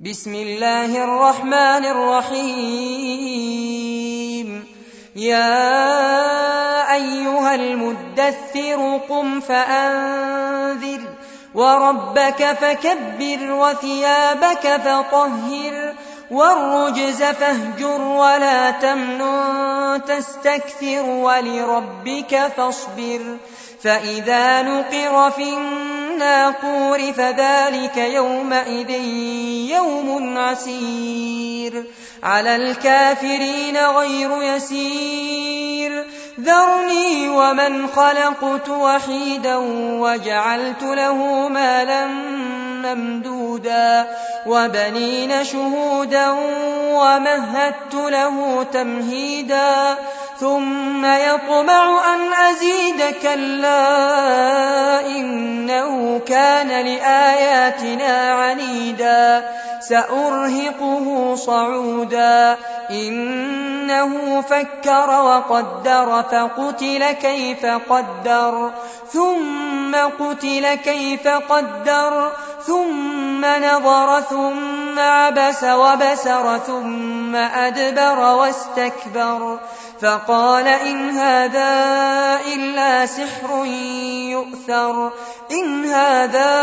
بسم الله الرحمن الرحيم. يا أيها المدثر قم فأنذر وربك فكبر وثيابك فطهر والرجز فاهجر ولا تمنن تستكثر ولربك فاصبر فإذا نقر في الناقور فذلك يومئذ يوم عسير على الكافرين غير يسير ذرني ومن خلقت وحيدا وجعلت له مالا ممدودا وبنين شهودا ومهدت له تمهيدا ثم يطمع أن أزيد كلا إنه كان لآياتنا عنيدا سأرهقه صعودا إنه فكر وقدر فقتل كيف قدر ثم قتل كيف قدر ثم نظر ثم عبس وبسر ثم أدبر واستكبر فقال إن هذا إلا سحر يؤثر إن هذا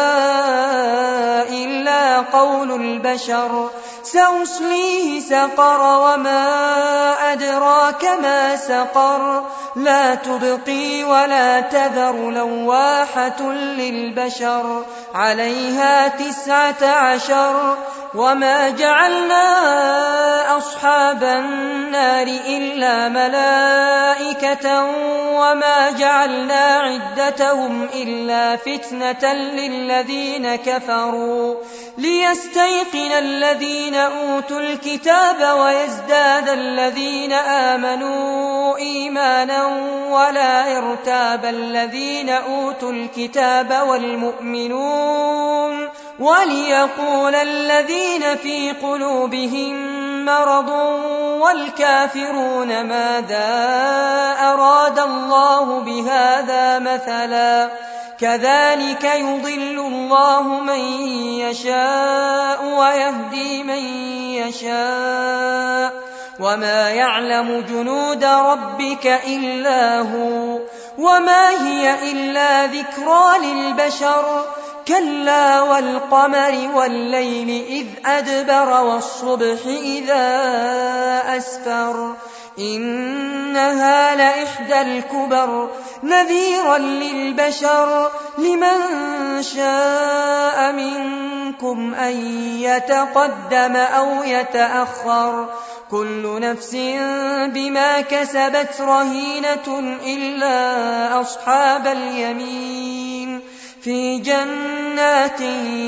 إلا قول البشر سأصليه سقر وما أدراك ما سقر لا تبقي ولا تذر لواحة للبشر عليها 19 وما جعلنا أصحاب النار إلا ملائكة وما جعلنا عدتهم إلا فتنة للذين كفروا ليستيقن الذين أوتوا الكتاب ويزداد الذين آمنوا إيمانا ولا يرتاب الذين أوتوا الكتاب والمؤمنون وليقول الذين في قلوبهم مرض والكافرون ماذا أراد الله بهذا مثلا كذلك يضل الله من يشاء ويهدي من يشاء وما يعلم جنود ربك إلا هو وما هي إلا ذكرى للبشر كلا والقمر والليل إذ أدبر والصبح إذا أسفر إنها لإحدى الكبر نذيرا للبشر لمن شاء منكم أن يتقدم أو يتأخر كل نفس بما كسبت رهينة إلا أصحاب اليمين في جنات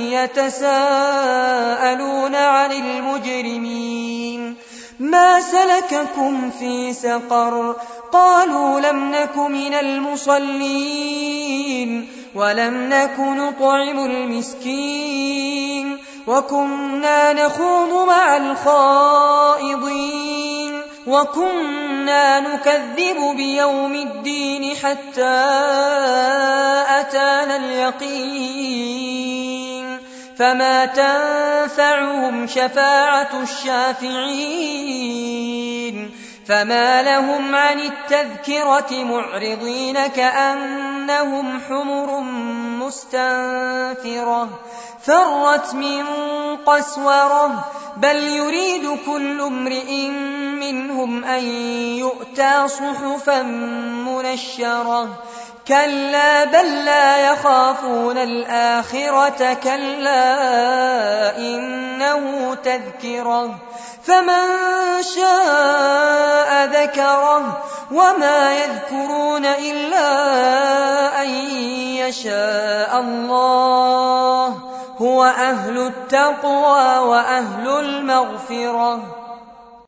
يتساءلون عن المجرمين ما سلككم في سقر قالوا لم نك من المصلين ولم نك نطعم المسكين وكنا نخوض مع الخائضين وكنا نكذب بيوم الدين حتى أتانا اليقين فما تنفعهم شفاعة الشافعين فما لهم عن التذكرة معرضين كأنهم حمر مستنفرة فرت من قسورة بل يريد كل امرئ منهم أن يؤتى صحفا منشرة كلا بل لا يخافون الآخرة كلا إنه تذكرة فمن شاء ذكره وما يذكرون إلا أن يشاء الله هو أهل التقوى وأهل المغفرة